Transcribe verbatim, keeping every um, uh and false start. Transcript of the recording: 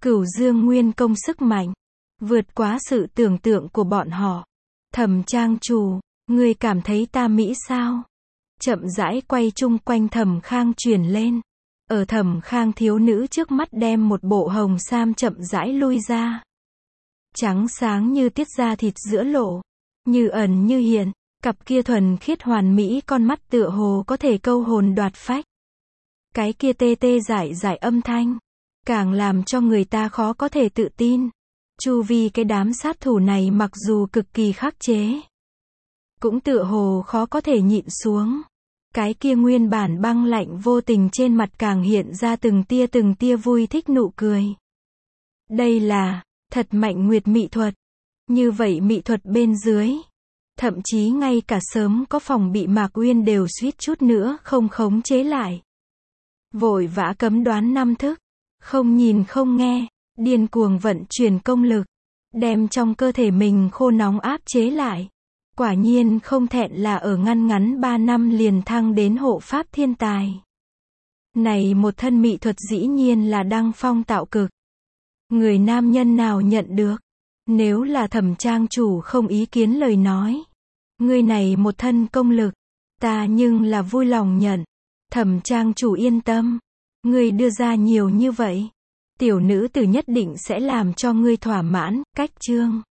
Cửu Dương Nguyên công sức mạnh, vượt quá sự tưởng tượng của bọn họ. Thẩm trang chủ, ngươi cảm thấy ta mỹ sao? Chậm rãi quay chung quanh Thẩm Khang chuyển lên. Ở Thẩm Khang thiếu nữ trước mắt đem một bộ hồng sam chậm rãi lui ra. Trắng sáng như tiết da thịt giữa lộ, như ẩn như hiện, cặp kia thuần khiết hoàn mỹ con mắt tựa hồ có thể câu hồn đoạt phách. Cái kia tê tê dại dại âm thanh, càng làm cho người ta khó có thể tự tin. Chu vi cái đám sát thủ này mặc dù cực kỳ khắc chế, cũng tựa hồ khó có thể nhịn xuống. Cái kia nguyên bản băng lạnh vô tình trên mặt càng hiện ra từng tia từng tia vui thích nụ cười. Đây là, thật mạnh nguyệt mỹ thuật. Như vậy mỹ thuật bên dưới, thậm chí ngay cả sớm có phòng bị Mạc Uyên đều suýt chút nữa không khống chế lại. Vội vã cấm đoán năm thức, không nhìn không nghe, điên cuồng vận chuyển công lực, đem trong cơ thể mình khô nóng áp chế lại. Quả nhiên không thẹn là ở ngăn ngắn ba năm liền thăng đến hộ pháp thiên tài. Này một thân mỹ thuật dĩ nhiên là đăng phong tạo cực. Người nam nhân nào nhận được? Nếu là Thẩm trang chủ không ý kiến lời nói, ngươi này một thân công lực, ta nhưng là vui lòng nhận. Thẩm trang chủ yên tâm, ngươi đưa ra nhiều như vậy, tiểu nữ tử nhất định sẽ làm cho ngươi thỏa mãn. Cách chương